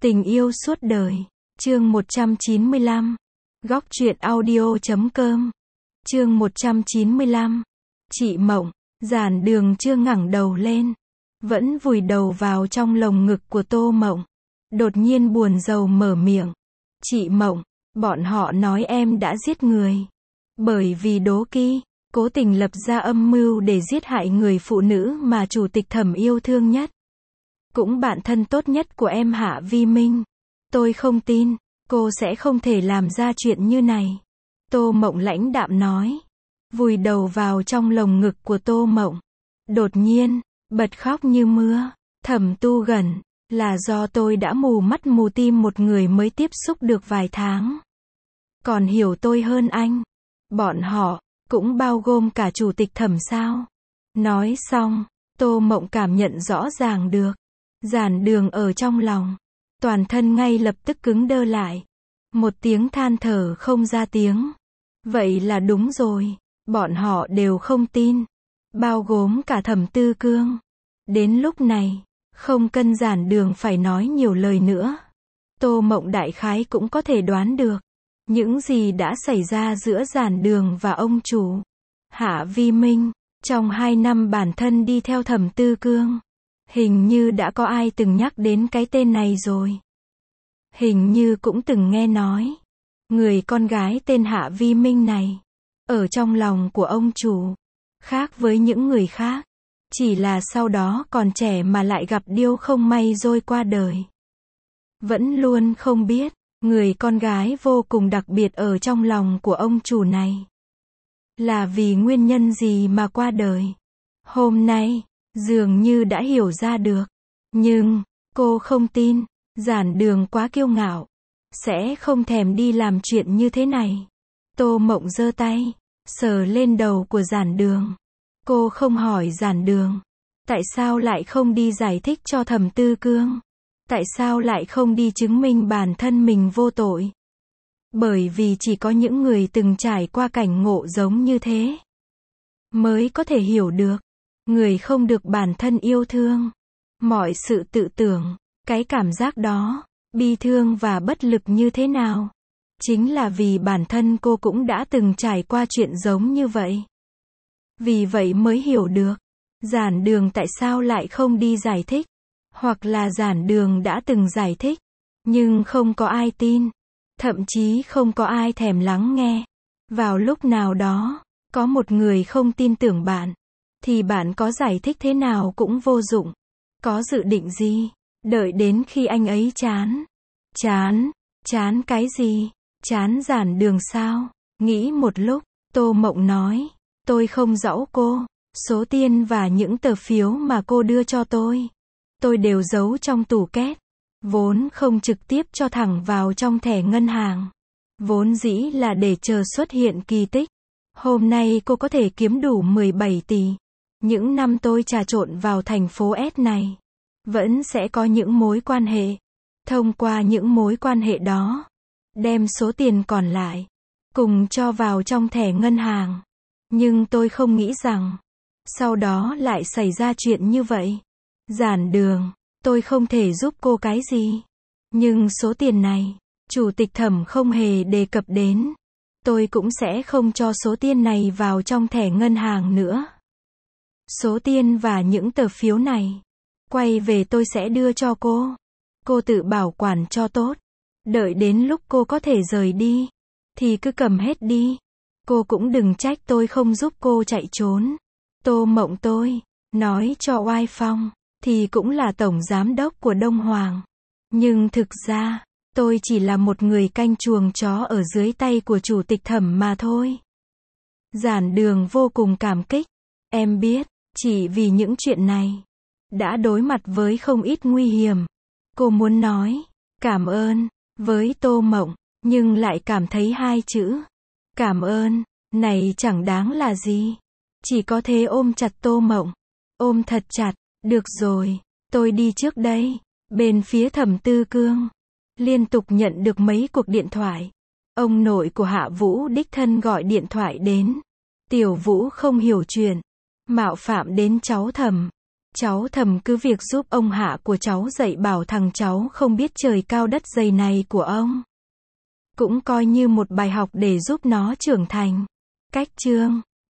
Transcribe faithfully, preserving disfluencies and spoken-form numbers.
Tình yêu suốt đời. Chương một trăm chín mươi lăm. Góc truyện audio chấm com. Chương một trăm chín mươi lăm. Chị Mộng. Giản Đường chưa ngẩng đầu lên, vẫn vùi đầu vào trong lồng ngực của Tô Mộng. Đột nhiên buồn rầu mở miệng. Chị Mộng, bọn họ nói em đã giết người. Bởi vì đố kỵ, cố tình lập ra âm mưu để giết hại người phụ nữ mà chủ tịch Thẩm yêu thương nhất. Cũng bạn thân tốt nhất của em Hạ Vi Minh. Tôi không tin, cô sẽ không thể làm ra chuyện như này. Tô Mộng lãnh đạm nói. Vùi đầu vào trong lồng ngực của Tô Mộng. Đột nhiên, bật khóc như mưa. Thẩm Tu Gần, là do tôi đã mù mắt mù tim một người mới tiếp xúc được vài tháng. Còn hiểu tôi hơn anh. Bọn họ, cũng bao gồm cả chủ tịch Thẩm sao? Nói xong, Tô Mộng cảm nhận rõ ràng được. Giản Đường ở trong lòng. Toàn thân ngay lập tức cứng đơ lại. Một tiếng than thở không ra tiếng. Vậy là đúng rồi. Bọn họ đều không tin. Bao gồm cả Thẩm Tư Cương. Đến lúc này, không cần Giản Đường phải nói nhiều lời nữa. Tô Mộng đại khái cũng có thể đoán được. Những gì đã xảy ra giữa Giản Đường và ông chủ Hạ Vi Minh. Trong hai năm bản thân đi theo Thẩm Tư Cương. Hình như đã có ai từng nhắc đến cái tên này rồi. Hình như cũng từng nghe nói. Người con gái tên Hạ Vi Minh này. Ở trong lòng của ông chủ. Khác với những người khác. Chỉ là sau đó còn trẻ mà lại gặp điều không may rồi qua đời. Vẫn luôn không biết. Người con gái vô cùng đặc biệt ở trong lòng của ông chủ này. Là vì nguyên nhân gì mà qua đời. Hôm nay, dường như đã hiểu ra được. Nhưng, cô không tin. Giản Đường quá kiêu ngạo. Sẽ không thèm đi làm chuyện như thế này. Tô Mộng giơ tay. Sờ lên đầu của Giản Đường. Cô không hỏi Giản Đường. Tại sao lại không đi giải thích cho Thẩm Tư Cương? Tại sao lại không đi chứng minh bản thân mình vô tội? Bởi vì chỉ có những người từng trải qua cảnh ngộ giống như thế. Mới có thể hiểu được. Người không được bản thân yêu thương. Mọi sự tự tưởng. Cái cảm giác đó. Bi thương và bất lực như thế nào. Chính là vì bản thân cô cũng đã từng trải qua chuyện giống như vậy. Vì vậy mới hiểu được. Giản Đường tại sao lại không đi giải thích. Hoặc là Giản Đường đã từng giải thích. Nhưng không có ai tin. Thậm chí không có ai thèm lắng nghe. Vào lúc nào đó, có một người không tin tưởng bạn. Thì bạn có giải thích thế nào cũng vô dụng. Có dự định gì? Đợi đến khi anh ấy chán. Chán? Chán cái gì? Chán Giản Đường sao? Nghĩ một lúc, Tô Mộng nói. Tôi không rõ cô. Số tiền và những tờ phiếu mà cô đưa cho tôi. Tôi đều giấu trong tủ két. Vốn không trực tiếp cho thẳng vào trong thẻ ngân hàng. Vốn dĩ là để chờ xuất hiện kỳ tích. Hôm nay cô có thể kiếm đủ mười bảy tỷ. Những năm tôi trà trộn vào thành phố S này. Vẫn sẽ có những mối quan hệ. Thông qua những mối quan hệ đó. Đem số tiền còn lại. Cùng cho vào trong thẻ ngân hàng. Nhưng tôi không nghĩ rằng. Sau đó lại xảy ra chuyện như vậy. Giản Đường. Tôi không thể giúp cô cái gì. Nhưng số tiền này. Chủ tịch Thẩm không hề đề cập đến. Tôi cũng sẽ không cho số tiền này vào trong thẻ ngân hàng nữa. Số tiền và những tờ phiếu này. Quay về tôi sẽ đưa cho cô. Cô tự bảo quản cho tốt. Đợi đến lúc cô có thể rời đi. Thì cứ cầm hết đi. Cô cũng đừng trách tôi không giúp cô chạy trốn. Tô Mộng tôi. Nói cho oai phong. Thì cũng là tổng giám đốc của Đông Hoàng. Nhưng thực ra. Tôi chỉ là một người canh chuồng chó ở dưới tay của chủ tịch Thẩm mà thôi. Giản Đường vô cùng cảm kích. Em biết. Chỉ vì những chuyện này. Đã đối mặt với không ít nguy hiểm. Cô muốn nói. Cảm ơn. Với Tô Mộng. Nhưng lại cảm thấy hai chữ. Cảm ơn. Này chẳng đáng là gì. Chỉ có thế ôm chặt Tô Mộng. Ôm thật chặt. Được rồi. Tôi đi trước đây. Bên phía Thẩm Tư Cương. Liên tục nhận được mấy cuộc điện thoại. Ông nội của Hạ Vũ đích thân gọi điện thoại đến. Tiểu Vũ không hiểu chuyện. Mạo phạm đến cháu Thẩm. Cháu thầm cứ việc giúp ông hạ của cháu dạy bảo thằng cháu không biết trời cao đất dày này của ông. Cũng coi như một bài học để giúp nó trưởng thành. Cách chương